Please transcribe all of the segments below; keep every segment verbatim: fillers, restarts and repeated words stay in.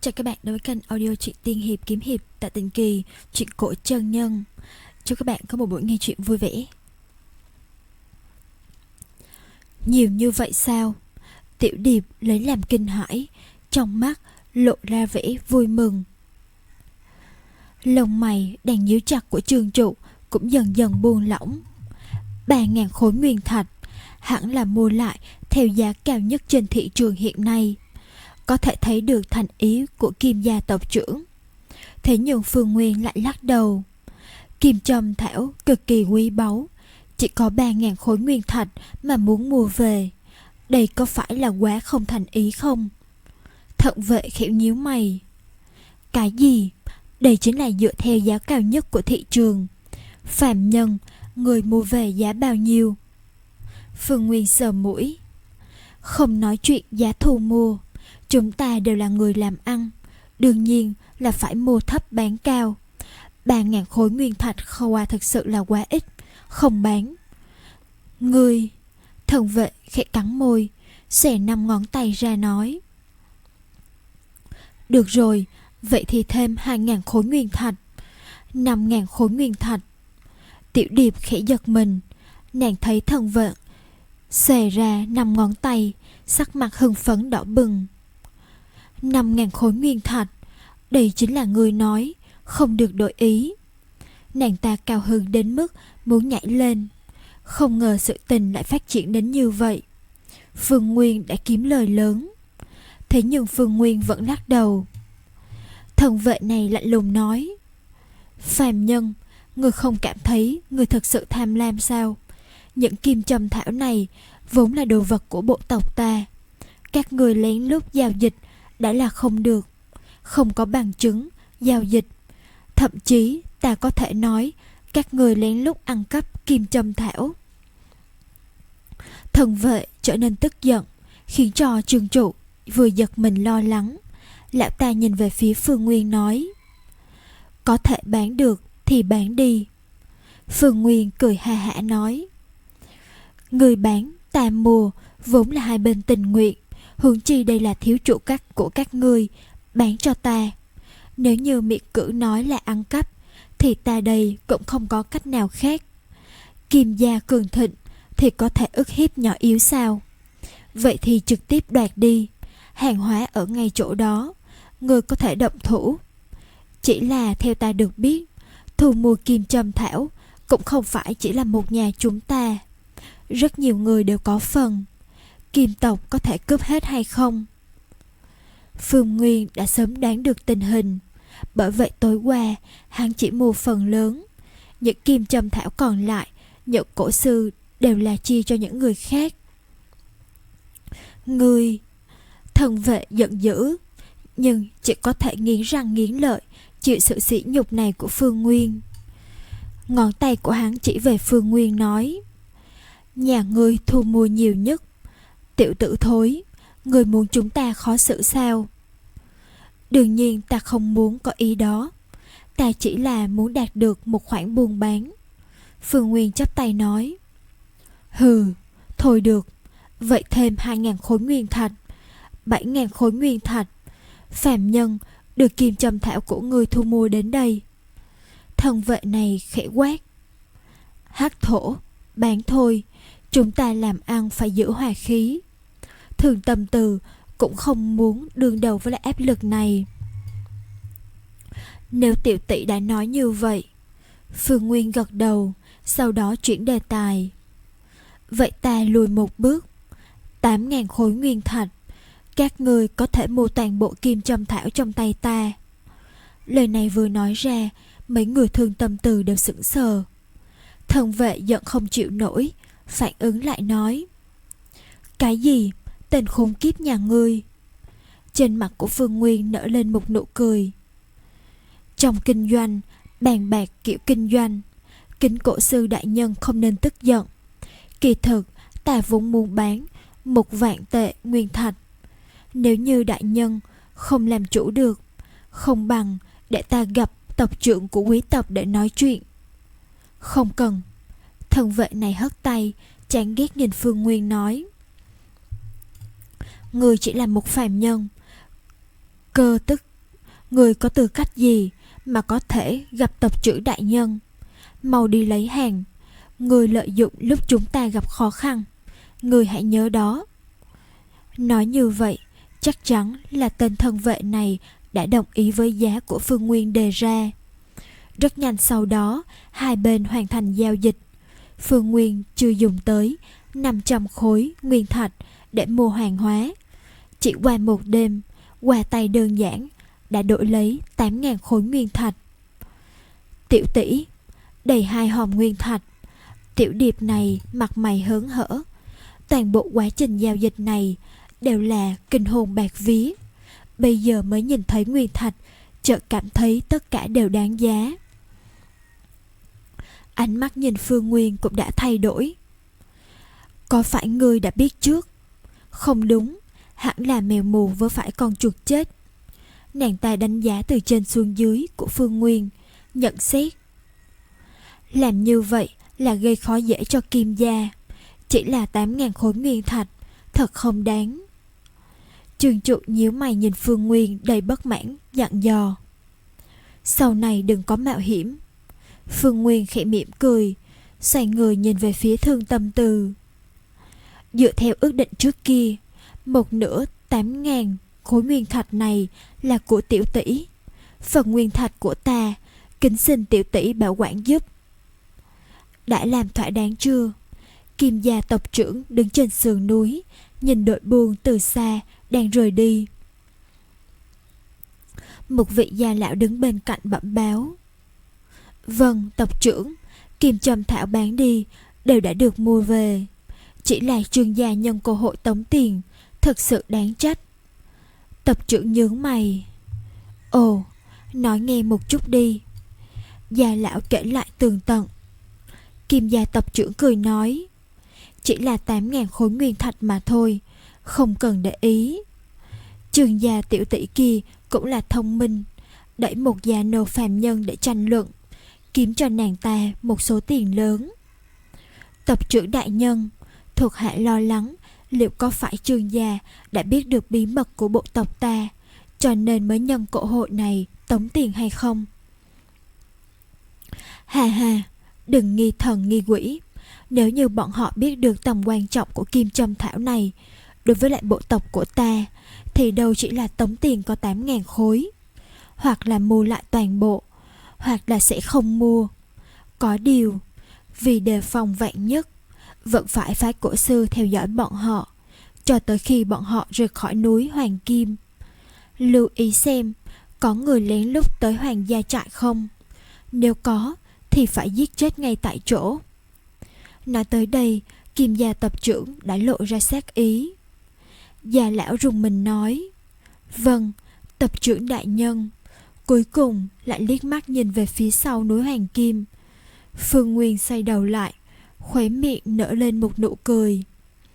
Chào các bạn đến với kênh audio truyện tiên hiệp kiếm hiệp tại Tịnh Kỳ, truyện cổ chân nhân. Chúc các bạn có một buổi nghe truyện vui vẻ. Nhiều như vậy sao? Tiểu Điệp lấy làm kinh hãi, trong mắt lộ ra vẻ vui mừng. Lông mày đang nhíu chặt của Trương Trụ cũng dần dần buông lỏng. Ba ngàn khối nguyên thạch hẳn là mua lại theo giá cao nhất trên thị trường hiện nay. Có thể thấy được thành ý của Kim gia tộc trưởng. Thế nhưng Phương Nguyên lại lắc đầu. Kim châm thảo cực kỳ quý báu, chỉ có ba ngàn khối nguyên thạch mà muốn mua về. Đây có phải là quá không thành ý không? Thận vệ khẽ nhíu mày. Cái gì? Đây chính là dựa theo giá cao nhất của thị trường. Phàm nhân, người mua về giá bao nhiêu? Phương Nguyên sờ mũi. Không nói chuyện giá thu mua, chúng ta đều là người làm ăn, đương nhiên là phải mua thấp bán cao. Ba ngàn khối nguyên thạch khoa thực sự là quá ít, không bán. Ngươi, thần vệ khẽ cắn môi, xẻ năm ngón tay ra nói. Được rồi, vậy thì thêm hai ngàn khối nguyên thạch. Năm ngàn khối nguyên thạch. Tiểu Điệp khẽ giật mình, nàng thấy thần vệ xẻ ra năm ngón tay, sắc mặt hưng phấn đỏ bừng. Năm ngàn khối nguyên thạch, đây chính là người nói, không được đổi ý. Nàng ta cao hứng đến mức muốn nhảy lên. Không ngờ sự tình lại phát triển đến như vậy. Phương Nguyên đã kiếm lời lớn. Thế nhưng Phương Nguyên vẫn lắc đầu. Thần vệ này lạnh lùng nói. Phàm nhân, người không cảm thấy người thật sự tham lam sao? Những kim châm thảo này vốn là đồ vật của bộ tộc ta. Các người lén lút giao dịch đã là không được. Không có bằng chứng giao dịch. Thậm chí ta có thể nói các người lén lút ăn cắp kim châm thảo. Thần vệ trở nên tức giận, khiến cho Trương Trụ vừa giật mình lo lắng. Lão ta nhìn về phía Phương Nguyên nói. Có thể bán được thì bán đi. Phương Nguyên cười ha hả nói. Người bán ta mua vốn là hai bên tình nguyện, huống chi đây là thiếu chủ cắt của các ngươi, bán cho ta. Nếu như miệng cử nói là ăn cắp thì ta đây cũng không có cách nào khác. Kim gia cường thịnh thì có thể ức hiếp nhỏ yếu sao? Vậy thì trực tiếp đoạt đi. Hàng hóa ở ngay chỗ đó, ngươi có thể động thủ. Chỉ là theo ta được biết, thu mua kim châm thảo cũng không phải chỉ là một nhà chúng ta. Rất nhiều người đều có phần. Kim tộc có thể cướp hết hay không? Phương Nguyên đã sớm đoán được tình hình. Bởi vậy tối qua hắn chỉ mua phần lớn. Những kim châm thảo còn lại, những cổ sư đều là chia cho những người khác. Ngươi, thần vệ giận dữ, nhưng chỉ có thể nghiến răng nghiến lợi chịu sự sỉ nhục này của Phương Nguyên. Ngón tay của hắn chỉ về Phương Nguyên nói. Nhà ngươi thu mua nhiều nhất. Tiểu tử thối, ngươi muốn chúng ta khó xử sao? Đương nhiên ta không muốn có ý đó. Ta chỉ là muốn đạt được một khoản buôn bán. Phương Nguyên chắp tay nói. Hừ, thôi được. Vậy thêm hai ngàn khối nguyên thạch, bảy ngàn khối nguyên thạch. Phàm nhân, được kim châm thảo của ngươi thu mua đến đây. Thần vệ này khẽ quát. Hắc thổ, bán thôi. Chúng ta làm ăn phải giữ hòa khí. Thường Tâm Từ cũng không muốn đương đầu với lại áp lực này. Nếu tiểu tỷ đã nói như vậy. Phương Nguyên gật đầu, sau đó chuyển đề tài. Vậy ta lùi một bước. Tám ngàn khối nguyên thạch, các người có thể mua toàn bộ kim châm thảo trong tay ta. Lời này vừa nói ra, mấy người Thương Tâm Từ đều sững sờ. Thần vệ giận không chịu nổi, phản ứng lại nói. Cái gì? Tên khốn kiếp nhà ngươi. Trên mặt của Phương Nguyên nở lên một nụ cười. Trong kinh doanh, bàn bạc kiểu kinh doanh, Kính cổ sư đại nhân không nên tức giận. Kỳ thực ta vốn muốn bán một vạn tệ nguyên thạch. Nếu như đại nhân không làm chủ được, không bằng để ta gặp tộc trưởng của quý tộc để nói chuyện. Không cần. Thần vệ này hất tay, chán ghét nhìn Phương Nguyên nói. Người chỉ là một phàm nhân, cơ tức Người có tư cách gì mà có thể gặp tộc trưởng đại nhân? Mau đi lấy hàng. Người lợi dụng lúc chúng ta gặp khó khăn. Người hãy nhớ đó. Nói như vậy, chắc chắn là tên thân vệ này đã đồng ý với giá của Phương Nguyên đề ra. Rất nhanh sau đó, hai bên hoàn thành giao dịch. Phương Nguyên chưa dùng tới năm trăm khối nguyên thạch để mua hàng hóa. Chỉ qua một đêm, qua tay đơn giản, đã đổi lấy tám nghìn khối nguyên thạch. Tiểu tỷ, đầy hai hòm nguyên thạch. Tiểu điệp này mặt mày hớn hở. Toàn bộ quá trình giao dịch này đều là kinh hồn bạc vía. Bây giờ mới nhìn thấy nguyên thạch, chợt cảm thấy tất cả đều đáng giá. Ánh mắt nhìn Phương Nguyên cũng đã thay đổi. Có phải ngươi đã biết trước? Không đúng, hẳn là mèo mù với phải con chuột chết. Nàng ta đánh giá từ trên xuống dưới của Phương Nguyên, nhận xét. Làm như vậy là gây khó dễ cho Kim gia. Chỉ là tám nghìn khối nguyên thạch, thật không đáng. Trường trụ nhíu mày nhìn Phương Nguyên đầy bất mãn, dặn dò. Sau này đừng có mạo hiểm. Phương Nguyên khẽ mỉm cười, xoay người nhìn về phía Thương Tâm Từ. Dựa theo ước định trước kia, một nửa tám nghìn khối nguyên thạch này là của tiểu tỷ. Phần nguyên thạch của ta, kính xin tiểu tỷ bảo quản giúp. Đã làm thỏa đáng chưa? Kim gia tộc trưởng đứng trên sườn núi, nhìn đội buôn từ xa đang rời đi. Một vị gia lão đứng bên cạnh bẩm báo. Vâng, tộc trưởng, kim châm thảo bán đi đều đã được mua về. Chỉ là Trương gia nhân cơ hội tống tiền, thật sự đáng trách. Tộc trưởng nhướng mày. Ồ, nói nghe một chút đi. Gia lão kể lại tường tận. Kim gia tộc trưởng cười nói. Chỉ là tám nghìn khối nguyên thạch mà thôi, không cần để ý. Trương gia tiểu tỷ kia cũng là thông minh, đẩy một gia nô phàm nhân để tranh luận, kiếm cho nàng ta một số tiền lớn. Tộc trưởng đại nhân, thuộc hạ lo lắng liệu có phải Trương gia đã biết được bí mật của bộ tộc ta, cho nên mới nhân cơ hội này tống tiền hay không? Hà hà, đừng nghi thần nghi quỷ. Nếu như bọn họ biết được tầm quan trọng của kim châm thảo này đối với lại bộ tộc của ta, thì đâu chỉ là tống tiền có tám nghìn khối. Hoặc là mua lại toàn bộ, hoặc là sẽ không mua. Có điều, vì đề phòng vạn nhất, vẫn phải phái cổ sư theo dõi bọn họ cho tới khi bọn họ rời khỏi núi Hoàng Kim. Lưu ý xem có người lén lút tới Hoàng gia trại không. Nếu có thì phải giết chết ngay tại chỗ. Nói tới đây, Kim gia tộc trưởng đã lộ ra sát ý. Già lão rùng mình nói. Vâng, tộc trưởng đại nhân. Cuối cùng lại liếc mắt nhìn về phía sau núi Hoàng Kim. Phương Nguyên xoay đầu lại, khóe miệng nở lên một nụ cười.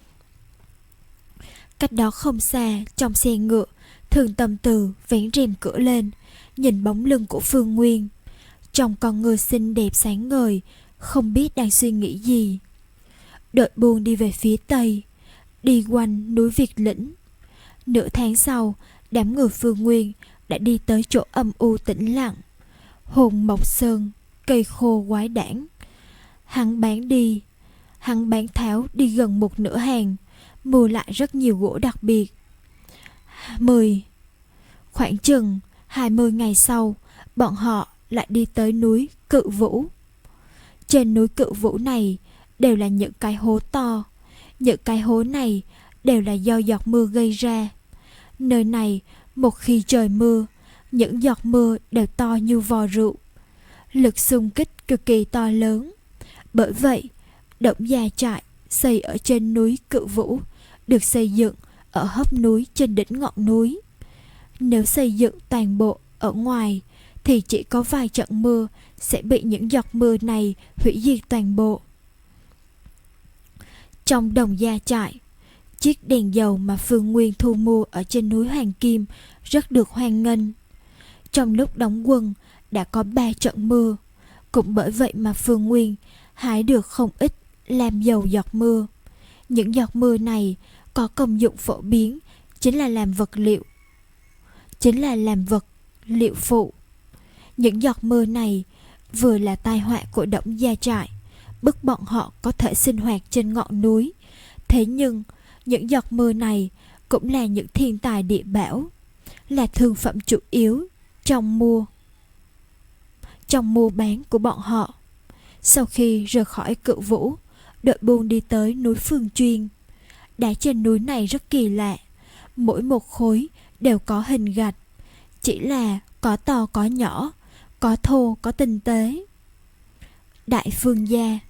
Cách đó không xa, trong xe ngựa, Thường Tâm Từ vén rèm cửa lên, nhìn bóng lưng của Phương Nguyên. Trong con người xinh đẹp sáng ngời, không biết đang suy nghĩ gì. Đội buôn đi về phía tây, đi quanh núi Việt Lĩnh. Nửa tháng sau, đám người Phương Nguyên đã đi tới chỗ âm u tĩnh lặng. Hồn mộc sơn, cây khô quái đản. Hắn bán đi, hắn bán tháo đi gần một nửa hàng, mua lại rất nhiều gỗ đặc biệt. Mười Khoảng chừng hai mươi ngày sau, bọn họ lại đi tới núi Cự Vũ. Trên núi Cự Vũ này đều là những cái hố to. Những cái hố này đều là do giọt mưa gây ra. Nơi này một khi trời mưa, những giọt mưa đều to như vò rượu. Lực xung kích cực kỳ to lớn. Bởi vậy, động gia trại xây ở trên núi Cự Vũ được xây dựng ở hốc núi trên đỉnh ngọn núi. Nếu xây dựng toàn bộ ở ngoài thì chỉ có vài trận mưa sẽ bị những giọt mưa này hủy diệt toàn bộ. Trong đồng gia trại, chiếc đèn dầu mà Phương Nguyên thu mua ở trên núi Hoàng Kim rất được hoan nghênh. Trong lúc đóng quân đã có ba trận mưa, cũng bởi vậy mà Phương Nguyên hái được không ít làm dầu giọt mưa. Những giọt mưa này có công dụng phổ biến, chính là làm vật liệu, chính là làm vật Liệu Phụ. Những giọt mưa này vừa là tai họa của Đổng Gia Trại, bức bọn họ có thể sinh hoạt trên ngọn núi. Thế nhưng những giọt mưa này cũng là những thiên tài địa bảo, là thương phẩm chủ yếu trong mua trong mua bán của bọn họ. Sau khi rời khỏi Cự Vũ, đội buôn đi tới núi Phương Chuyên. Đá trên núi này rất kỳ lạ, mỗi một khối đều có hình gạch, chỉ là có to có nhỏ, có thô có tinh tế. Đại Phương gia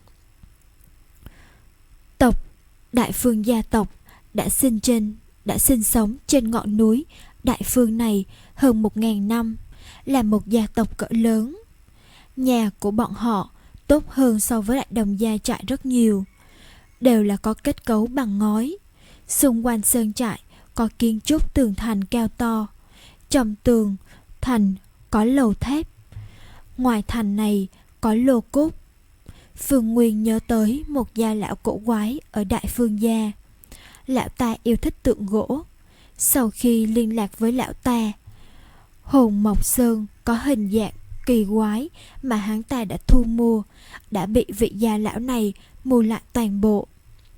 tộc Đại Phương gia tộc đã sinh trên đã sinh sống trên ngọn núi Đại Phương này hơn một ngàn năm, là một gia tộc cỡ lớn. Nhà của bọn họ tốt hơn so với Đại Đồng Gia Trại rất nhiều, đều là có kết cấu bằng ngói. Xung quanh sơn trại có kiến trúc tường thành cao to, trong tường thành có lầu thép, ngoài thành này có lô cốt. Phương Nguyên nhớ tới một gia lão cổ quái ở Đại Phương gia. Lão ta yêu thích tượng gỗ. Sau khi liên lạc với lão ta, hồn mộc sơn có hình dạng kỳ quái mà hắn ta đã thu mua đã bị vị gia lão này mua lại toàn bộ.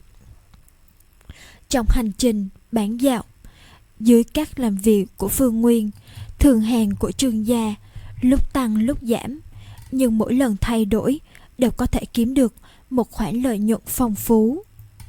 Trong hành trình bán dạo, dưới các làm việc của Phương Nguyên, thường hàng của Trương gia lúc tăng lúc giảm, nhưng mỗi lần thay đổi đều có thể kiếm được một khoản lợi nhuận phong phú.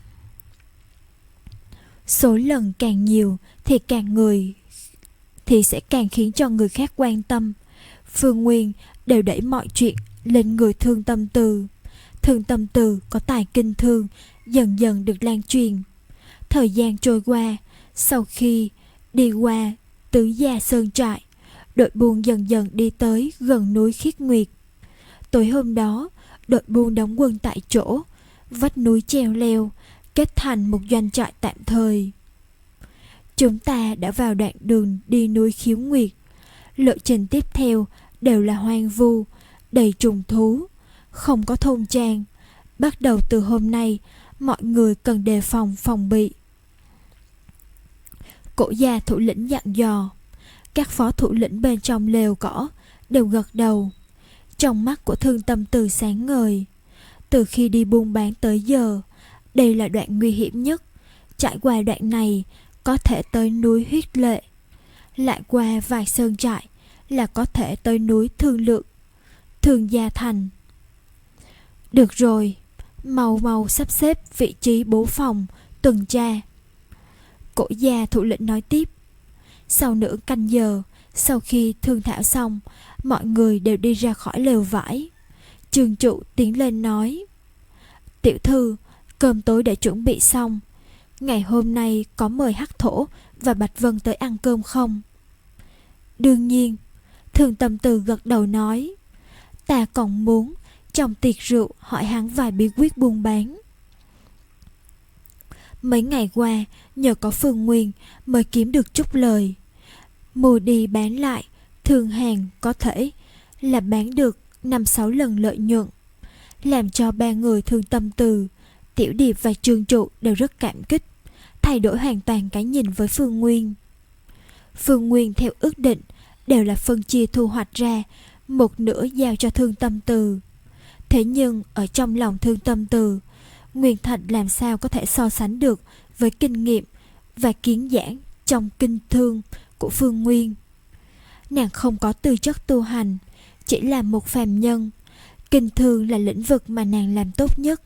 Số lần càng nhiều thì càng người thì sẽ càng khiến cho người khác quan tâm. Phương Nguyên đều đẩy mọi chuyện lên người Thương Tâm Từ. Thương Tâm Từ có tài kinh thương dần dần được lan truyền. Thời gian trôi qua, sau khi đi qua Tứ Gia Sơn Trại, đội buôn dần dần đi tới gần núi Khiết Nguyệt. Tối hôm đó, đội buôn đóng quân tại chỗ, vách núi treo leo, kết thành một doanh trại tạm thời. Chúng ta đã vào đoạn đường đi núi Khiếu Nguyệt. Lộ trình tiếp theo đều là hoang vu, đầy trùng thú, không có thôn trang. Bắt đầu từ hôm nay, mọi người cần đề phòng phòng bị. Cổ gia thủ lĩnh dặn dò. Các phó thủ lĩnh bên trong lều cỏ đều gật đầu. Trong mắt của Thương Tâm Từ sáng ngời. Từ khi đi buôn bán tới giờ, đây là đoạn nguy hiểm nhất. Trải qua đoạn này có thể tới núi Huyết Lệ, lại qua vài sơn trại là có thể tới núi Thương Lượng, Thương Gia Thành. Được rồi, mau mau sắp xếp vị trí bố phòng, tuần tra. Cổ gia thủ lĩnh nói tiếp. Sau nửa canh giờ, sau khi thương thảo xong, mọi người đều đi ra khỏi lều vải. Trương Trụ tiến lên nói: Tiểu thư, cơm tối đã chuẩn bị xong. Ngày hôm nay có mời Hắc Thổ và Bạch Vân tới ăn cơm không? Đương nhiên. Thương Tâm Từ gật đầu nói. Ta còn muốn trong tiệc rượu hỏi hắn vài bí quyết buôn bán. Mấy ngày qua nhờ có Phương Nguyên mới kiếm được chút lời. Mua đi bán lại, thường hàng có thể là bán được năm sáu lần lợi nhuận, làm cho ba người Thương Tâm Từ, Tiểu Điệp và Trương Trụ đều rất cảm kích, thay đổi hoàn toàn cái nhìn với Phương Nguyên. Phương Nguyên theo ước định đều là phân chia thu hoạch ra, một nửa giao cho Thương Tâm Từ. Thế nhưng ở trong lòng Thương Tâm Từ, Nguyên Thạch làm sao có thể so sánh được với kinh nghiệm và kiến giảng trong kinh thương của Phương Nguyên. Nàng không có tư chất tu hành, chỉ là một phàm nhân. Kinh thương là lĩnh vực mà nàng làm tốt nhất.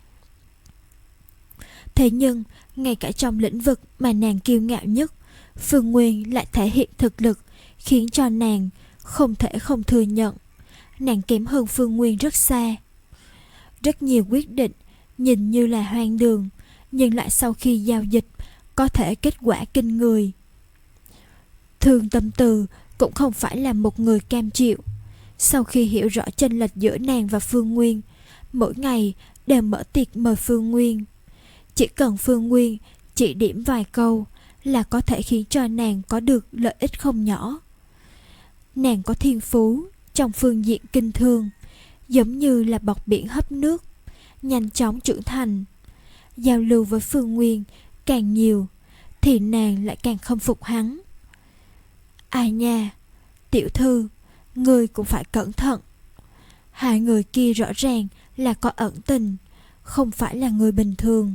Thế nhưng ngay cả trong lĩnh vực mà nàng kiêu ngạo nhất, Phương Nguyên lại thể hiện thực lực, khiến cho nàng không thể không thừa nhận nàng kém hơn Phương Nguyên rất xa. Rất nhiều quyết định nhìn như là hoang đường, nhưng lại sau khi giao dịch có thể kết quả kinh người. Thương Tâm Từ cũng không phải là một người cam chịu. Sau khi hiểu rõ chênh lệch giữa nàng và Phương Nguyên, mỗi ngày đều mở tiệc mời Phương Nguyên. Chỉ cần Phương Nguyên chỉ điểm vài câu là có thể khiến cho nàng có được lợi ích không nhỏ. Nàng có thiên phú trong phương diện kinh thương, giống như là bọt biển hấp nước, nhanh chóng trưởng thành. Giao lưu với Phương Nguyên càng nhiều thì nàng lại càng khâm phục hắn. Ai nha, Tiểu thư, người cũng phải cẩn thận. Hai người kia rõ ràng là có ẩn tình, không phải là người bình thường.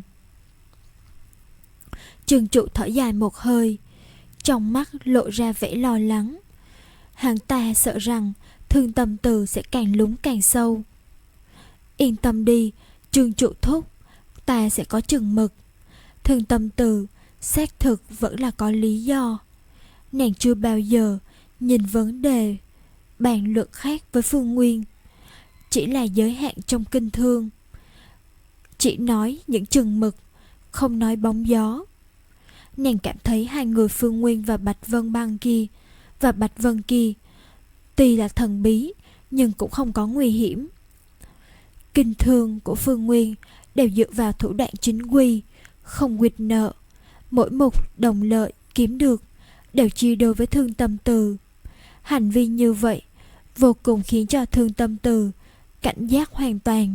Trương Trụ thở dài một hơi, trong mắt lộ ra vẻ lo lắng. Hắn ta sợ rằng Thương Tâm Từ sẽ càng lún càng sâu. Yên tâm đi, Trương Trụ thúc, ta sẽ có chừng mực. Thương Tâm Từ xác thực vẫn là có lý do. Nàng chưa bao giờ nhìn vấn đề bàn luận khác với Phương Nguyên, chỉ là giới hạn trong kinh thương, chỉ nói những chừng mực, không nói bóng gió. Nàng cảm thấy hai người Phương Nguyên và Bạch Vân Băng kia và Bạch Vân kia tuy là thần bí nhưng cũng không có nguy hiểm. Kinh thương của Phương Nguyên đều dựa vào thủ đoạn chính quy, không quỵt nợ, mỗi một đồng lợi kiếm được đều chia đôi với Thương Tâm Từ. Hành vi như vậy vô cùng khiến cho Thương Tâm Từ cảnh giác hoàn toàn,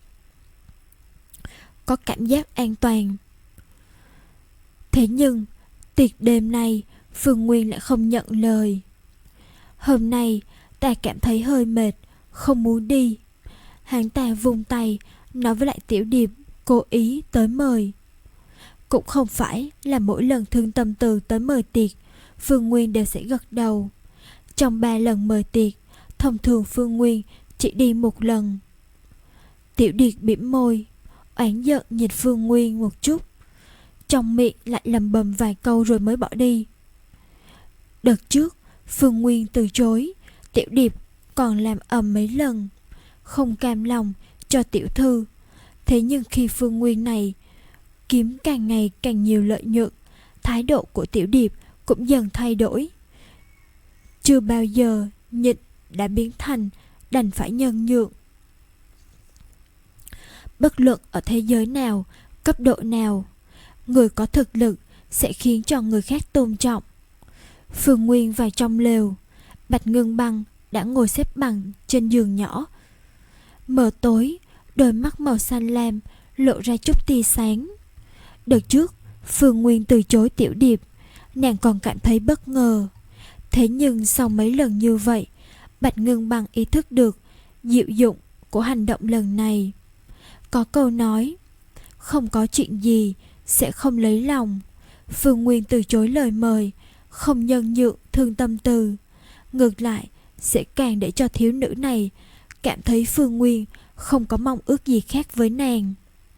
có cảm giác an toàn. Thế nhưng tiệc đêm nay Phương Nguyên lại không nhận lời. Hôm nay ta cảm thấy hơi mệt, không muốn đi. Hắn ta vung tay nói với lại Tiểu Điệp cố ý tới mời. Cũng không phải là mỗi lần Thương Tâm Từ tới mời tiệc Phương Nguyên đều sẽ gật đầu. Trong ba lần mời tiệc, thông thường Phương Nguyên chỉ đi một lần. Tiểu Điệp bĩm môi, oán giận nhìn Phương Nguyên một chút, trong miệng lại lầm bầm vài câu rồi mới bỏ đi. Đợt trước Phương Nguyên từ chối, Tiểu Điệp còn làm ầm mấy lần, không cam lòng cho tiểu thư. Thế nhưng khi Phương Nguyên này kiếm càng ngày càng nhiều lợi nhuận, thái độ của Tiểu Điệp cũng dần thay đổi. Chưa bao giờ nhịn đã biến thành đành phải nhân nhượng. Bất luận ở thế giới nào, cấp độ nào, người có thực lực sẽ khiến cho người khác tôn trọng. Phương Nguyên vào trong lều, Bạch Ngưng Băng đã ngồi xếp bằng trên giường nhỏ. Mờ tối, đôi mắt màu xanh lam lộ ra chút tia sáng. Đợt trước Phương Nguyên từ chối Tiểu Điệp, nàng còn cảm thấy bất ngờ. Thế nhưng sau mấy lần như vậy, Bạch Ngưng Băng ý thức được diệu dụng của hành động lần này. Có câu nói, không có chuyện gì sẽ không lấy lòng. Phương Nguyên từ chối lời mời, không nhân nhượng Thương Tâm Từ, ngược lại sẽ càng để cho thiếu nữ này cảm thấy Phương Nguyên không có mong ước gì khác với nàng.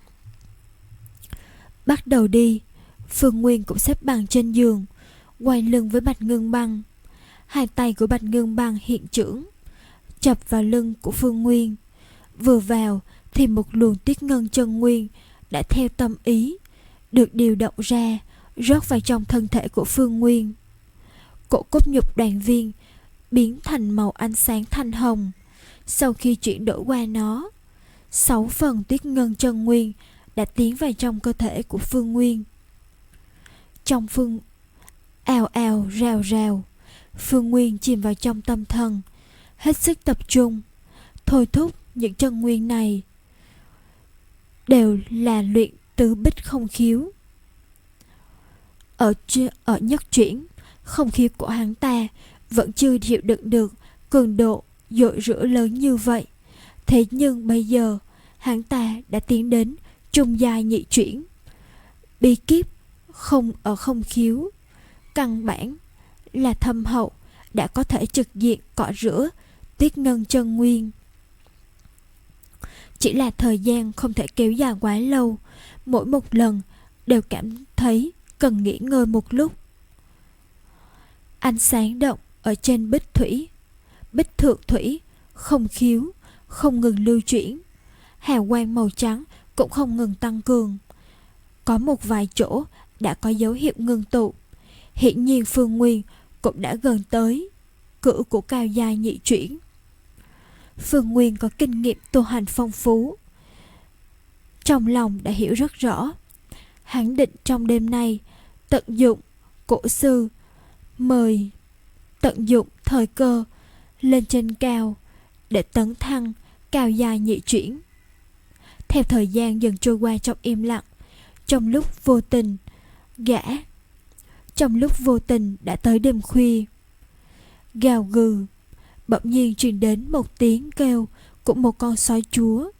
Bắt đầu đi. Phương Nguyên cũng xếp bằng trên giường, quay lưng với Bạch Ngưng Băng. Hai tay của Bạch Ngưng Băng hiện chưởng, chập vào lưng của Phương Nguyên. Vừa vào thì một luồng Tuyết Ngân chân nguyên đã theo tâm ý được điều động ra, rót vào trong thân thể của Phương Nguyên. Cổ cốt nhục đoàn viên biến thành màu ánh sáng thanh hồng. Sau khi chuyển đổi qua nó, sáu phần Tuyết Ngân chân nguyên đã tiến vào trong cơ thể của Phương Nguyên. Trong phương ào ào rào rào, Phương Nguyên chìm vào trong tâm thần, hết sức tập trung, thôi thúc những chân nguyên này đều là luyện tứ bích không khiếu. Ở ở nhất chuyển, không khí của hắn ta vẫn chưa chịu đựng được cường độ dội rửa lớn như vậy. Thế nhưng bây giờ hắn ta đã tiến đến trung giai nhị chuyển. Bí kíp không ở không khiếu, căn bản là thâm hậu, đã có thể trực diện cọ rửa Tuyết Ngân chân nguyên. Chỉ là thời gian không thể kéo dài quá lâu, mỗi một lần đều cảm thấy cần nghỉ ngơi một lúc. Ánh sáng động ở trên bích thủy, bích thượng thủy, không khiếu, không ngừng lưu chuyển. Hào quang màu trắng cũng không ngừng tăng cường. Có một vài chỗ đã có dấu hiệu ngưng tụ. Hiển nhiên Phương Nguyên cũng đã gần tới cửa của cao giai nhị chuyển. Phương Nguyên có kinh nghiệm tu hành phong phú, trong lòng đã hiểu rất rõ. Hắn định trong đêm nay tận dụng cổ sư mời, tận dụng thời cơ lên trên cao để tấn thăng cao giai nhị chuyển. Theo thời gian dần trôi qua trong im lặng, trong lúc vô tình gã trong lúc vô tình đã tới đêm khuya. gào gừ. Bỗng nhiên truyền đến một tiếng kêu của một con sói chúa.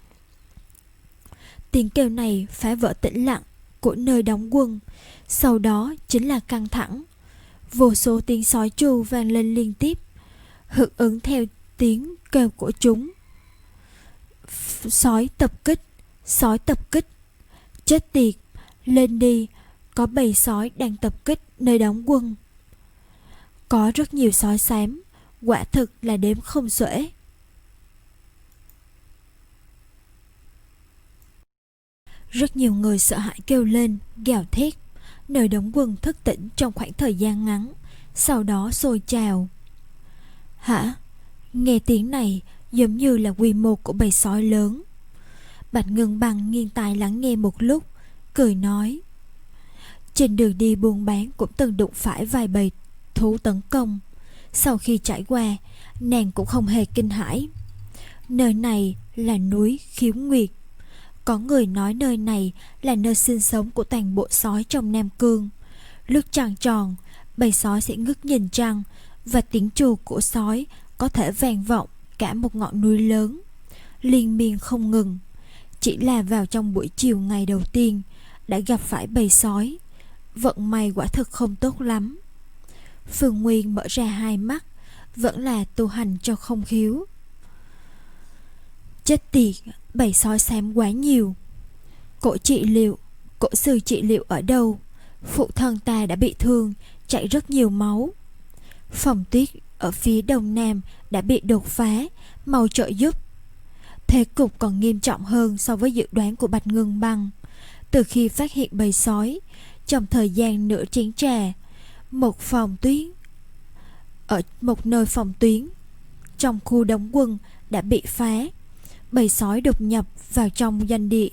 Tiếng kêu này phá vỡ tĩnh lặng của nơi đóng quân. Sau đó chính là căng thẳng. Vô số tiếng sói tru vang lên liên tiếp, hưởng ứng theo tiếng kêu của chúng. Sói tập kích, sói tập kích. Chết tiệt, lên đi, có bầy sói đang tập kích nơi đóng quân. Có rất nhiều sói xám, quả thực là đếm không xuể. Rất nhiều người sợ hãi kêu lên, gào thét. Nơi đóng quân thức tỉnh trong khoảng thời gian ngắn, sau đó sôi trào. Hả? Nghe tiếng này giống như là quy mô của bầy sói lớn. Bạch Ngân Băng nghiêng tai lắng nghe một lúc, cười nói: trên đường đi buôn bán cũng từng đụng phải vài bầy thú tấn công. Sau khi trải qua, nàng cũng không hề kinh hãi. Nơi này là núi Khiếu Nguyệt. Có người nói nơi này là nơi sinh sống của toàn bộ sói trong Nam Cương. Lúc trăng tròn, bầy sói sẽ ngước nhìn trăng, và tiếng trù của sói có thể vang vọng cả một ngọn núi lớn, liên miên không ngừng. Chỉ là vào trong buổi chiều ngày đầu tiên đã gặp phải bầy sói, vận may quả thực không tốt lắm. Phương Nguyên mở ra hai mắt, vẫn là tu hành cho không khiếu. Chết tiệt, bầy sói xám quá nhiều. Cổ trị liệu, cổ sư trị liệu ở đâu? Phụ thân ta đã bị thương, chảy rất nhiều máu. Phòng tuyết ở phía đông nam đã bị đột phá, mau trợ giúp. Thế cục còn nghiêm trọng hơn so với dự đoán của Bạch Ngân Băng. Từ khi phát hiện bầy sói, trong thời gian nửa chén trà, một phòng tuyến ở một nơi phòng tuyến trong khu đóng quân đã bị phá. Bầy sói đột nhập vào trong doanh địa,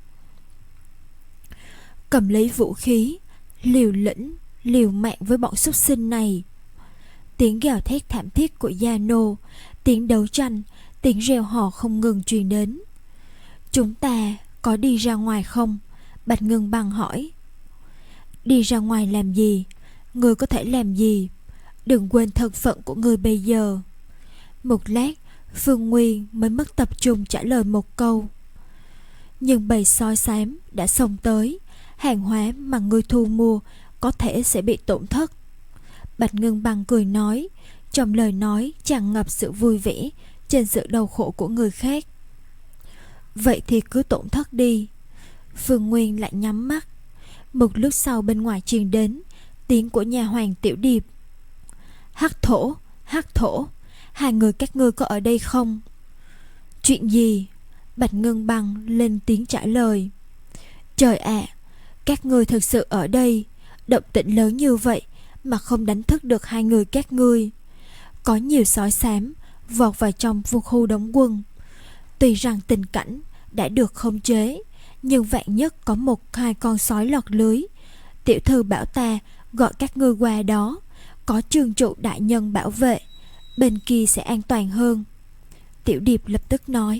cầm lấy vũ khí, liều lĩnh liều mạng với bọn súc sinh này. Tiếng gào thét thảm thiết của Gia Nô, tiếng đấu tranh, tiếng reo hò không ngừng truyền đến. Chúng ta có đi ra ngoài không? Bạch Ngân Băng hỏi. Đi ra ngoài làm gì? Người có thể làm gì? Đừng quên thân phận của người bây giờ. Một lát, Phương Nguyên mới mất tập trung trả lời một câu. Nhưng bầy sói xám đã xông tới, hàng hóa mà ngươi thu mua có thể sẽ bị tổn thất. Bạch Ngân Băng cười nói, trong lời nói tràn ngập sự vui vẻ trên sự đau khổ của người khác. Vậy thì cứ tổn thất đi. Phương Nguyên lại nhắm mắt. Một lúc sau bên ngoài truyền đến tiếng của nhà hoàng Tiểu Điệp. Hắc thổ, hắc thổ, hai người các ngươi có ở đây không? Chuyện gì? Bạch Ngân Băng lên tiếng trả lời. Trời ạ, à, các ngươi thực sự ở đây? Động tĩnh lớn như vậy mà không đánh thức được hai người các ngươi. Có nhiều sói xám vọt vào trong vô khu đóng quân. Tuy rằng tình cảnh đã được khống chế, nhưng vạn nhất có một hai con sói lọt lưới. Tiểu thư bảo ta gọi các ngươi qua đó, có trường trụ đại nhân bảo vệ, bên kia sẽ an toàn hơn. Tiểu Điệp lập tức nói.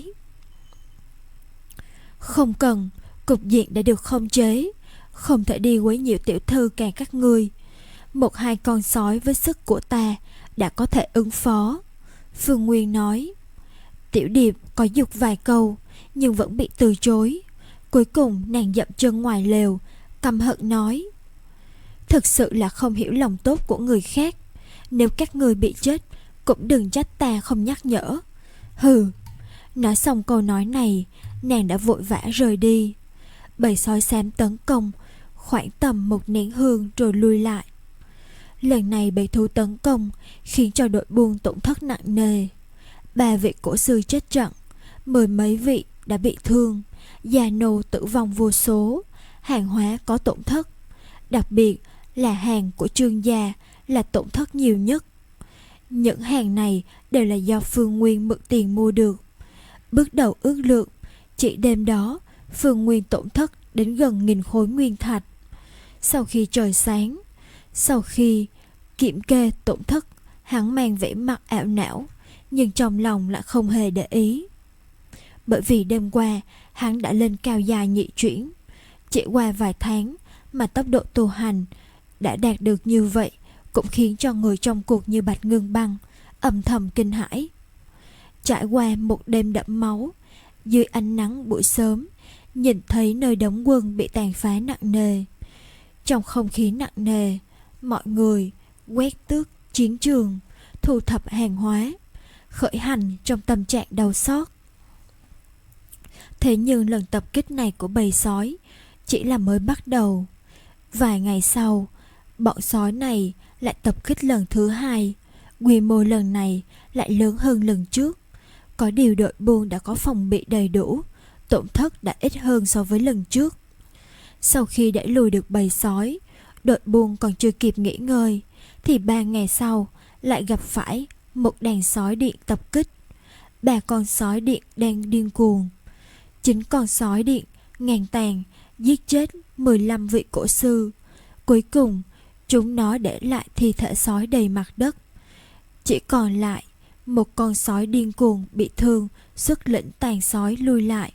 Không cần, cục diện đã được khống chế, không thể đi quấy nhiễu tiểu thư càng các ngươi. Một hai con sói với sức của ta đã có thể ứng phó. Phương Nguyên nói. Tiểu Điệp có dục vài câu nhưng vẫn bị từ chối. Cuối cùng nàng dậm chân ngoài lều, căm hận nói. Thực sự là không hiểu lòng tốt của người khác. Nếu các người bị chết cũng đừng trách ta không nhắc nhở. Hừ. Nói xong câu nói này, nàng đã vội vã rời đi. Bầy sói xám tấn công khoảng tầm một nén hương rồi lui lại. Lần này bầy thú tấn công khiến cho đội buôn tổn thất nặng nề. Ba vị cổ sư chết trận, mười mấy vị đã bị thương, gia nô tử vong vô số, hàng hóa có tổn thất. Đặc biệt là hàng của Trương gia là tổn thất nhiều nhất. Những hàng này đều là do Phương Nguyên mượn tiền mua được. Bước đầu ước lượng, chỉ đêm đó Phương Nguyên tổn thất đến gần nghìn khối nguyên thạch. Sau khi trời sáng, sau khi kiểm kê tổn thất, hắn mang vẻ mặt ảo não, nhưng trong lòng lại không hề để ý. Bởi vì đêm qua hắn đã lên cao dài nhị chuyển, chỉ qua vài tháng mà tốc độ tu hành đã đạt được như vậy cũng khiến cho người trong cuộc như Bạch Ngưng Băng âm thầm kinh hãi. Trải qua một đêm đẫm máu, dưới ánh nắng buổi sớm, nhìn thấy nơi đóng quân bị tàn phá nặng nề. Trong không khí nặng nề, mọi người quét tước chiến trường, thu thập hàng hóa, khởi hành trong tâm trạng đau xót. Thế nhưng lần tập kích này của bầy sói chỉ là mới bắt đầu. Vài ngày sau, bọn sói này lại tập kích lần thứ hai. Quy mô lần này lại lớn hơn lần trước. Có điều đội buôn đã có phòng bị đầy đủ, tổn thất đã ít hơn so với lần trước. Sau khi đẩy lùi được bầy sói, đội buôn còn chưa kịp nghỉ ngơi thì ba ngày sau lại gặp phải một đàn sói điện tập kích. Ba con sói điện đang điên cuồng. Chính con sói điện ngang tàn giết chết mười lăm vị cổ sư. Cuối cùng chúng nó để lại thi thể sói đầy mặt đất. Chỉ còn lại một con sói điên cuồng bị thương, xuất lĩnh tàn sói lui lại.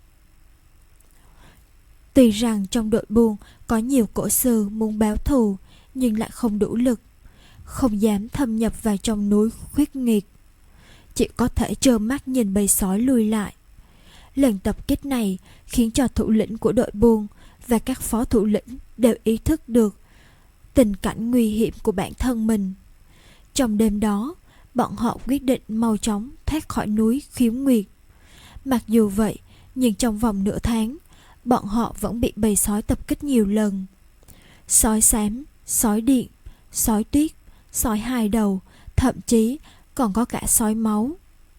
Tuy rằng trong đội buôn có nhiều cổ sư muốn báo thù, nhưng lại không đủ lực, không dám thâm nhập vào trong núi khuyết nghiệt, chỉ có thể trơ mắt nhìn bầy sói lui lại. Lần tập kích này khiến cho thủ lĩnh của đội buôn và các phó thủ lĩnh đều ý thức được tình cảnh nguy hiểm của bản thân mình. Trong đêm đó, bọn họ quyết định mau chóng thoát khỏi núi Khiếu Nguyệt. Mặc dù vậy, nhưng trong vòng nửa tháng, bọn họ vẫn bị bầy sói tập kích nhiều lần. Sói xám, sói điện, sói tuyết, sói hai đầu, thậm chí còn có cả sói máu.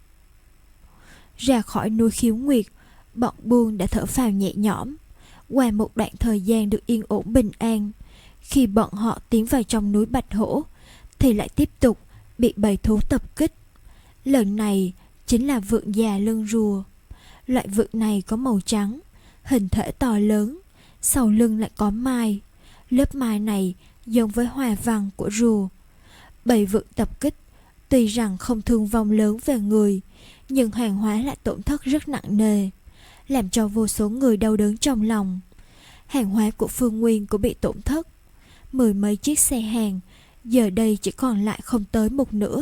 Ra khỏi núi Khiếu Nguyệt, bọn buôn đã thở phào nhẹ nhõm. Qua một đoạn thời gian được yên ổn bình an, khi bọn họ tiến vào trong núi Bạch Hổ thì lại tiếp tục bị bầy thú tập kích. Lần này chính là vượn già lưng rùa. Loại vượn này có màu trắng, hình thể to lớn, sau lưng lại có mai. Lớp mai này giống với hoa văn của rùa. Bầy vượn tập kích tuy rằng không thương vong lớn về người, nhưng hàng hóa lại tổn thất rất nặng nề, làm cho vô số người đau đớn trong lòng. Hàng hóa của Phương Nguyên cũng bị tổn thất. Mười mấy chiếc xe hàng giờ đây chỉ còn lại không tới một nửa.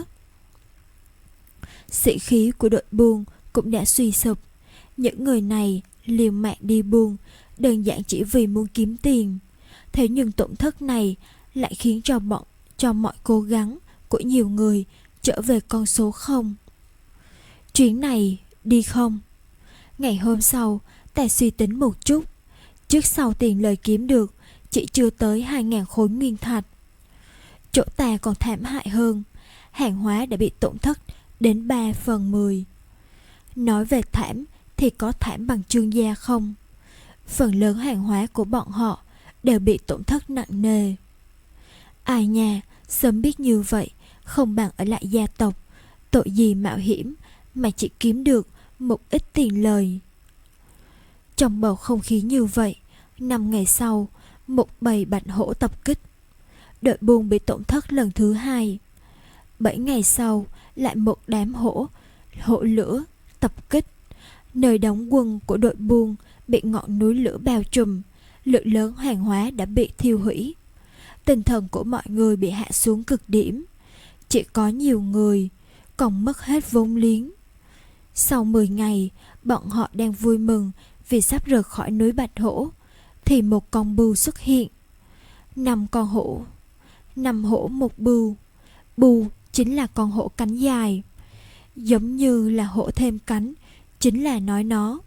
Sĩ khí của đội buôn cũng đã suy sụp. Những người này liều mạng đi buôn đơn giản chỉ vì muốn kiếm tiền. Thế nhưng tổn thất này lại khiến cho bọn cho mọi cố gắng của nhiều người trở về con số không. Chuyến này đi không? Ngày hôm sau, ta suy tính một chút. Trước sau tiền lời kiếm được chỉ chưa tới hai ngàn khối nguyên thạch. Chỗ ta còn thảm hại hơn, hàng hóa đã bị tổn thất đến ba phần mười. Nói về thảm thì có thảm bằng Trương gia không? Phần lớn hàng hóa của bọn họ đều bị tổn thất nặng nề. Ai nhà sớm biết như vậy, không bằng ở lại gia tộc, tội gì mạo hiểm mà chỉ kiếm được một ít tiền lời. Trong bầu không khí như vậy, năm ngày sau, một bầy bạch hổ tập kích. Đội buôn bị tổn thất lần thứ hai. Bảy ngày sau, lại một đám hổ, hổ lửa tập kích. Nơi đóng quân của đội buôn bị ngọn núi lửa bao trùm, lượng lớn hàng hóa đã bị thiêu hủy. Tinh thần của mọi người bị hạ xuống cực điểm. Chỉ có nhiều người còn mất hết vốn liếng. Sau mười ngày, bọn họ đang vui mừng vì sắp rời khỏi núi Bạch Hổ, thì một con bưu xuất hiện. Năm con hổ, năm hổ một bưu. Bưu chính là con hổ cánh dài, giống như là hổ thêm cánh, chính là nói nó.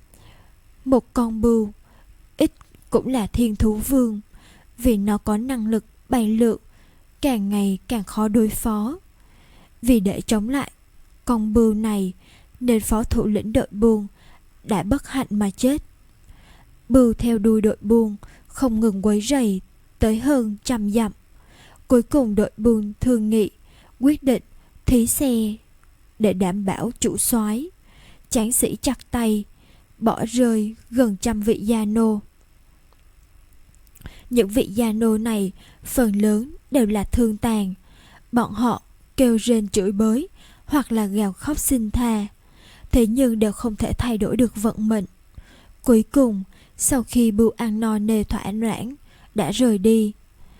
Một con bưu ít cũng là thiên thú vương, vì nó có năng lực bay lượn, càng ngày càng khó đối phó. Vì để chống lại con bưu này nên phó thủ lĩnh đội buôn đã bất hạnh mà chết. Bưu theo đuôi đội buôn không ngừng quấy rầy tới hơn trăm dặm. Cuối cùng đội buôn thương nghị quyết định thí xe để đảm bảo chủ soái. Tráng sĩ chặt tay bỏ rơi gần trăm vị gia nô. Những vị gia nô này phần lớn đều là thương tàn. Bọn họ kêu rên chửi bới hoặc là gào khóc xin tha, thế nhưng đều không thể thay đổi được vận mệnh. Cuối cùng, sau khi bưu ăn no nê thỏa mãn đã rời đi,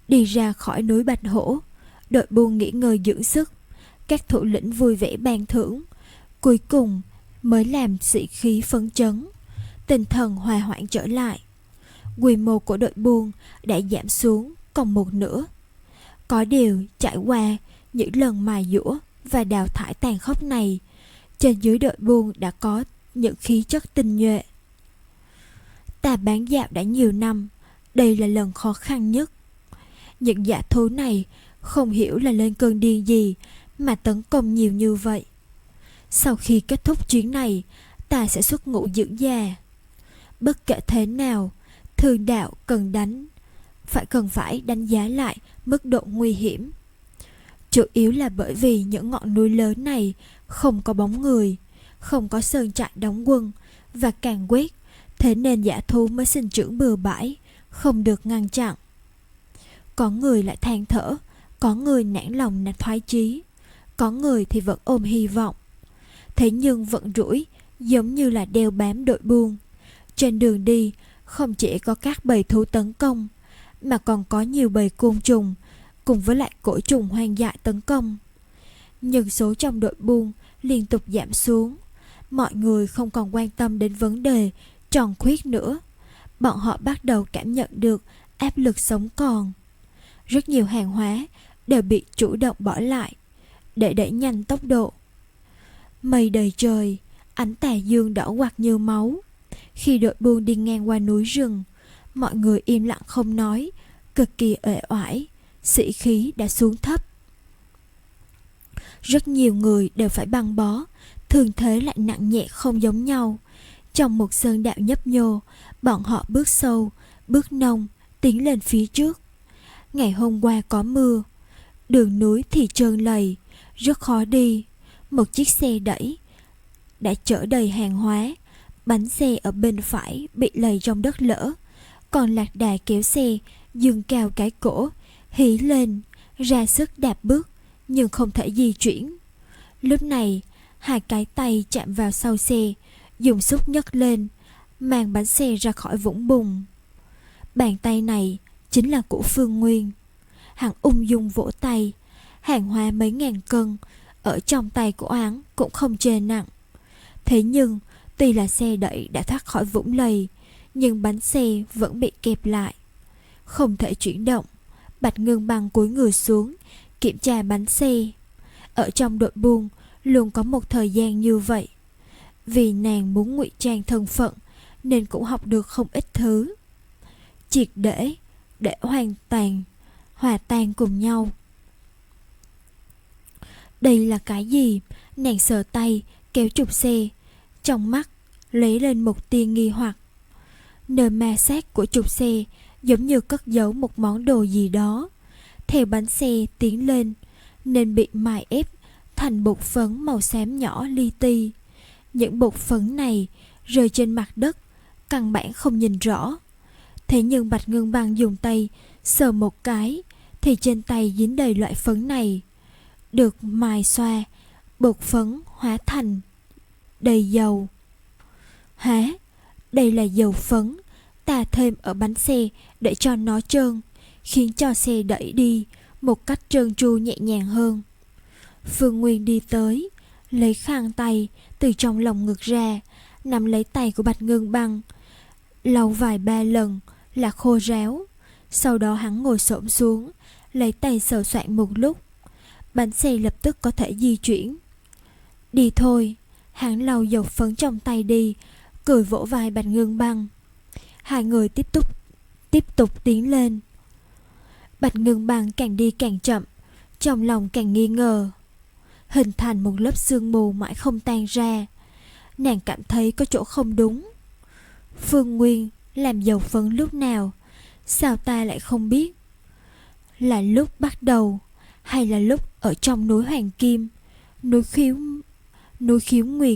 Đi ra khỏi núi Bạch Hổ, đội buôn nghỉ ngơi dưỡng sức. Các thủ lĩnh vui vẻ ban thưởng, cuối cùng mới làm sĩ khí phấn chấn, tinh thần hòa hoãn trở lại. Quy mô của đội buôn đã giảm xuống còn một nửa. Có điều trải qua những lần mài dũa và đào thải tàn khốc này, trên dưới đội buôn đã có những khí chất tinh nhuệ. Ta bán dạo đã nhiều năm, đây là lần khó khăn nhất. Những dã thú này không hiểu là lên cơn điên gì mà tấn công nhiều như vậy. Sau khi kết thúc chuyến này, ta sẽ xuất ngũ dưỡng già. Bất kể thế nào, thương đạo cần đánh phải cần phải đánh giá lại mức độ nguy hiểm. Chủ yếu là bởi vì những ngọn núi lớn này không có bóng người, không có sơn trại đóng quân và càng quét, thế nên dã thú mới sinh trưởng bừa bãi, không được ngăn chặn. Có người lại than thở, có người nản lòng nản thoái chí, có người thì vẫn ôm hy vọng. Thế nhưng vận rủi giống như là đeo bám đội buôn. Trên đường đi không chỉ có các bầy thú tấn công, mà còn có nhiều bầy côn trùng cùng với lại côn trùng hoang dại tấn công. Nhân số trong đội buôn liên tục giảm xuống. Mọi người không còn quan tâm đến vấn đề tròn khuyết nữa. Bọn họ bắt đầu cảm nhận được áp lực sống còn. Rất nhiều hàng hóa đều bị chủ động bỏ lại để đẩy nhanh tốc độ. Mây đầy trời, ánh tà dương đỏ quạt như máu. Khi đội buôn đi ngang qua núi rừng, mọi người im lặng không nói, cực kỳ uể oải, sĩ khí đã xuống thấp. Rất nhiều người đều phải băng bó, thương thế lại nặng nhẹ không giống nhau. Trong một sơn đạo nhấp nhô, bọn họ bước sâu, bước nông, tiến lên phía trước. Ngày hôm qua có mưa, đường núi thì trơn lầy, rất khó đi. Một chiếc xe đẩy đã chở đầy hàng hóa, bánh xe ở bên phải bị lầy trong đất lở, còn lạc đà kéo xe dương cao cái cổ, hí lên, ra sức đạp bước nhưng không thể di chuyển. Lúc này hai cái tay chạm vào sau xe, dùng sức nhấc lên, mang bánh xe ra khỏi vũng bùn. Bàn tay này chính là của Phương Nguyên. Hắn ung dung vỗ tay, hàng hóa mấy ngàn cân ở trong tay của hắn cũng không chê nặng. Thế nhưng tuy là xe đẩy đã thoát khỏi vũng lầy, nhưng bánh xe vẫn bị kẹp lại, không thể chuyển động. Bạch Ngưng Băng cúi người xuống kiểm tra bánh xe. Ở trong đội buôn luôn có một thời gian như vậy. Vì nàng muốn ngụy trang thân phận nên cũng học được không ít thứ. Triệt để để hoàn toàn hòa tan cùng nhau. Đây là cái gì? Nàng sờ tay kéo trục xe, trong mắt lấy lên một tia nghi hoặc. Nơi ma sát của trục xe giống như cất giấu một món đồ gì đó. Theo bánh xe tiến lên nên bị mài ép thành bột phấn màu xám nhỏ li ti. Những bột phấn này rơi trên mặt đất, căn bản không nhìn rõ. Thế nhưng Bạch Ngưng Băng dùng tay sờ một cái thì trên tay dính đầy loại phấn này. Được mài xoa, bột phấn hóa thành đầy dầu. Hả? Đây là dầu phấn ta thêm ở bánh xe để cho nó trơn, khiến cho xe đẩy đi một cách trơn tru nhẹ nhàng hơn. Phương Nguyên đi tới, lấy khăn tay từ trong lồng ngực ra, nắm lấy tay của Bạch Ngưng Băng, lau vài ba lần là khô ráo. Sau đó hắn ngồi xổm xuống, lấy tay sờ soạn một lúc. Bánh xe lập tức có thể di chuyển. Đi thôi. Hắn lau dầu phấn trong tay đi, cười vỗ vai Bạch Ngưng Băng. Hai người tiếp tục tiếp tục tiến lên. Bạch Ngưng Băng càng đi càng chậm, trong lòng càng nghi ngờ, hình thành một lớp sương mù mãi không tan ra. Nàng cảm thấy có chỗ không đúng. Phương Nguyên làm dầu phấn lúc nào? Sao ta lại không biết? Là lúc bắt đầu hay là lúc ở trong núi Hoàng Kim, núi khiếu núi khiếu nguyệt?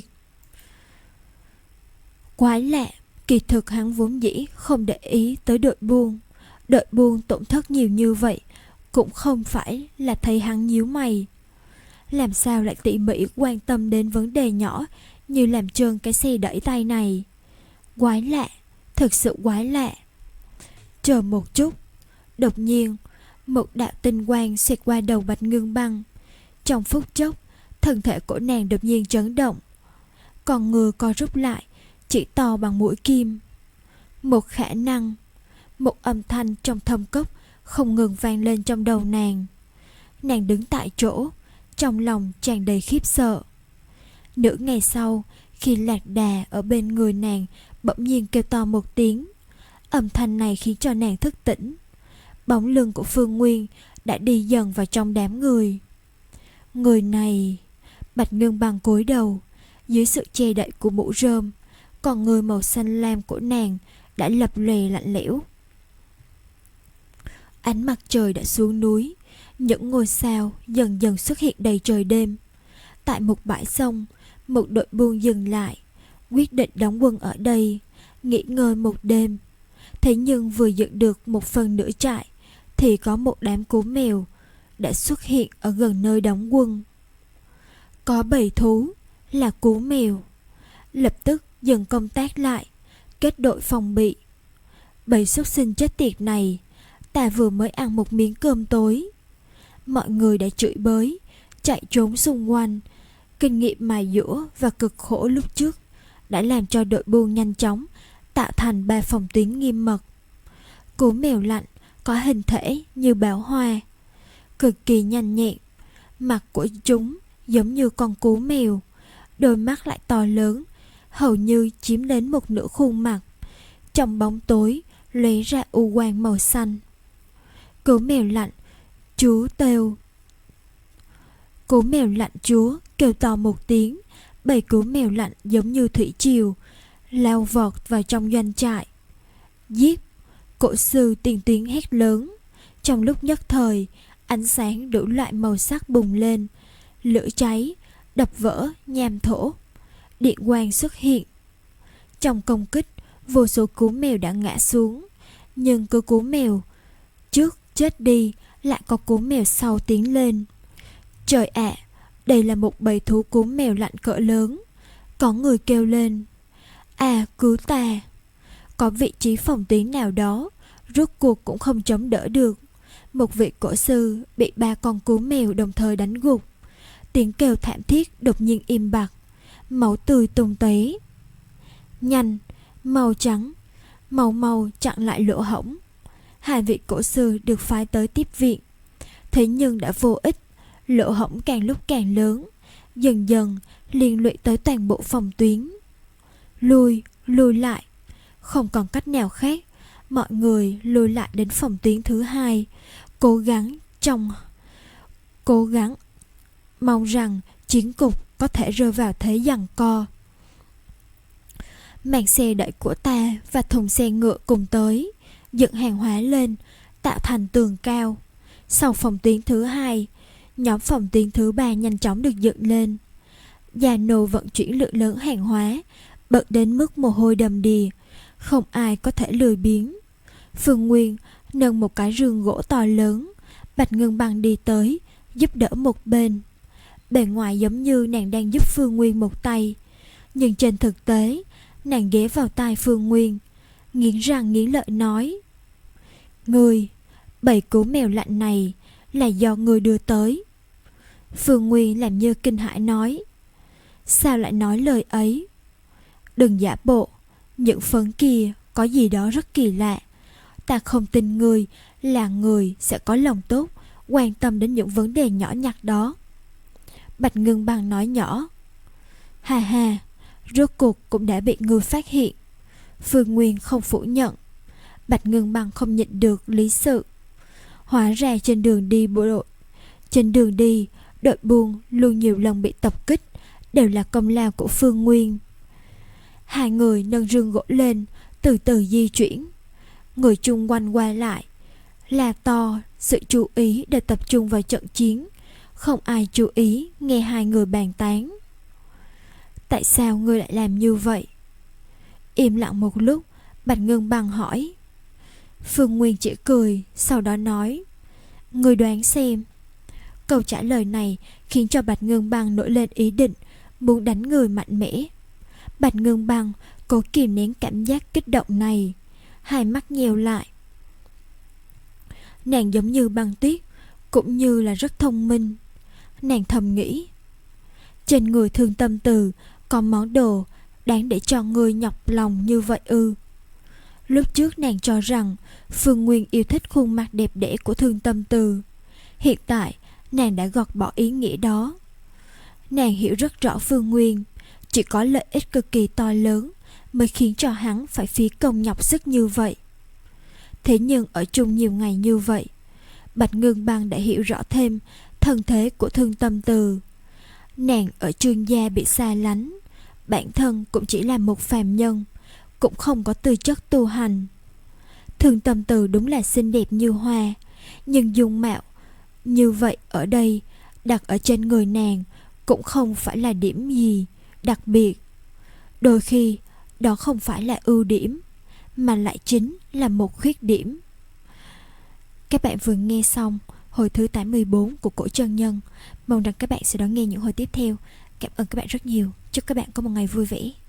Quái lạ, kỳ thực hắn vốn dĩ không để ý tới đội buôn. Đội buôn tổn thất nhiều như vậy cũng không phải là thấy hắn nhíu mày. Làm sao lại tỉ mỉ quan tâm đến vấn đề nhỏ như làm trơn cái xe đẩy tay này? Quái lạ, thật sự quái lạ. Chờ một chút. Đột nhiên Một đạo tinh quang xẹt qua đầu Bạch Ngưng Băng. Trong phút chốc, thân thể của nàng đột nhiên chấn động, còn người co rút lại, chỉ to bằng mũi kim. Một khả năng, một âm thanh trong thâm cốc không ngừng vang lên trong đầu nàng. Nàng đứng tại chỗ, trong lòng tràn đầy khiếp sợ. Nửa ngày sau, khi Lạc Đà ở bên người nàng bỗng nhiên kêu to một tiếng, âm thanh này khiến cho nàng thức tỉnh. Bóng lưng của Phương Nguyên đã đi dần vào trong đám người. Người này... Bạch Ngưng Băng cúi đầu, dưới sự che đậy của mũ rơm, còn người màu xanh lam của nàng đã lập lòe lạnh lẽo. Ánh mặt trời đã xuống núi, những ngôi sao dần dần xuất hiện đầy trời đêm. Tại một bãi sông, một đội buôn dừng lại, quyết định đóng quân ở đây, nghỉ ngơi một đêm. Thế nhưng vừa dựng được một phần nửa trại, thì có một đám cú mèo đã xuất hiện ở gần nơi đóng quân. Có bầy thú là cú mèo, lập tức dừng công tác lại, kết đội phòng bị. Bầy súc sinh chết tiệt này, ta vừa mới ăn một miếng cơm tối. Mọi người đã chửi bới, chạy trốn xung quanh. Kinh nghiệm mài dũa và cực khổ lúc trước đã làm cho đội buôn nhanh chóng tạo thành ba phòng tuyến nghiêm mật. Cú mèo lạnh có hình thể như bão hoa, cực kỳ nhanh nhẹn. Mặt của chúng giống như con cú mèo, đôi mắt lại to lớn, hầu như chiếm đến một nửa khuôn mặt. Trong bóng tối lóe ra u quang màu xanh. Cú mèo lạnh chúa kêu. Cú mèo lạnh chúa kêu to một tiếng. Bầy cú mèo lạnh giống như thủy triều lao vọt vào trong doanh trại. Giết! Cổ sư tiền tuyến hét lớn. Trong lúc nhất thời, ánh sáng đủ loại màu sắc bùng lên, lửa cháy, đập vỡ nham thổ, điện quang xuất hiện. Trong công kích, vô số cú mèo đã ngã xuống, nhưng cứ cú mèo trước chết đi, lại có cú mèo sau tiến lên. Trời ạ, à, đây là một bầy thú cú mèo lạnh cỡ lớn. Có người kêu lên, à cứu ta. Có vị trí phòng tuyến nào đó rốt cuộc cũng không chống đỡ được. Một vị cổ sư bị ba con cú mèo đồng thời đánh gục. Tiếng kêu thảm thiết đột nhiên im bặt, máu tươi tung tóe. Nhanh, màu trắng, màu màu chặn lại lỗ hổng. Hai vị cổ sư được phái tới tiếp viện, thế nhưng đã vô ích. Lỗ hổng càng lúc càng lớn, dần dần liên lụy tới toàn bộ phòng tuyến. Lùi, lùi lại. Không còn cách nào khác, mọi người lùi lại đến phòng tuyến thứ hai, cố gắng trong cố gắng mong rằng chiến cục có thể rơi vào thế giằng co. Màn xe đẩy của ta và thùng xe ngựa cùng tới, dựng hàng hóa lên, tạo thành tường cao. Sau phòng tuyến thứ hai, nhóm phòng tuyến thứ ba nhanh chóng được dựng lên. Gia nô vận chuyển lượng lớn hàng hóa, bận đến mức mồ hôi đầm đìa, không ai có thể lười biếng. Phương Nguyên nâng một cái rương gỗ to lớn, Bạch Ngưng Băng đi tới, giúp đỡ một bên. Bề ngoài giống như nàng đang giúp Phương Nguyên một tay, nhưng trên thực tế, nàng ghé vào tai Phương Nguyên, nghiến răng nghiến lợi nói: Ngươi, bầy cú mèo lạnh này là do ngươi đưa tới. Phương Nguyên làm như kinh hãi nói: Sao lại nói lời ấy? Đừng giả bộ, những phấn kia có gì đó rất kỳ lạ. Ta không tin ngươi là người sẽ có lòng tốt, quan tâm đến những vấn đề nhỏ nhặt đó. Bạch Ngưng Băng nói nhỏ: Ha ha, rốt cuộc cũng đã bị ngươi phát hiện. Phương Nguyên không phủ nhận. Bạch Ngưng Băng không nhịn được lý sự. Hóa ra trên đường đi bộ đội Trên đường đi, đội buôn luôn nhiều lần bị tập kích, đều là công lao của Phương Nguyên. Hai người nâng rương gỗ lên, từ từ di chuyển. Người chung quanh qua lại là to, sự chú ý đều tập trung vào trận chiến. Không ai chú ý nghe hai người bàn tán. Tại sao ngươi lại làm như vậy? Im lặng một lúc, Bạch Ngưng Băng hỏi. Phương Nguyên chỉ cười, sau đó nói: Ngươi đoán xem. Câu trả lời này khiến cho Bạch Ngưng Băng nổi lên ý định muốn đánh người mạnh mẽ. Bạch Ngưng Băng cố kìm nén cảm giác kích động này, hai mắt nheo lại. Nàng giống như băng tuyết, cũng như là rất thông minh. Nàng thầm nghĩ, trên người Thương Tâm Từ có món đồ đáng để cho ngươi nhọc lòng như vậy ư? Lúc trước nàng cho rằng Phương Nguyên yêu thích khuôn mặt đẹp đẽ của Thương Tâm Từ. Hiện tại nàng đã gọt bỏ ý nghĩa đó. Nàng hiểu rất rõ Phương Nguyên chỉ có lợi ích cực kỳ to lớn mới khiến cho hắn phải phí công nhọc sức như vậy. Thế nhưng ở chung nhiều ngày như vậy, Bạch Ngưng Băng đã hiểu rõ thêm thân thế của Thương Tâm Từ. Nàng ở Trương gia bị xa lánh, bản thân cũng chỉ là một phàm nhân, cũng không có tư chất tu hành. Thương Tâm Từ đúng là xinh đẹp như hoa, nhưng dung mạo như vậy ở đây đặt ở trên người nàng cũng không phải là điểm gì đặc biệt. Đôi khi đó không phải là ưu điểm, mà lại chính là một khuyết điểm. Các bạn vừa nghe xong hồi thứ tám mươi bốn của Cổ Chân Nhân. Mong rằng các bạn sẽ đón nghe những hồi tiếp theo. Cảm ơn các bạn rất nhiều. Chúc các bạn có một ngày vui vẻ.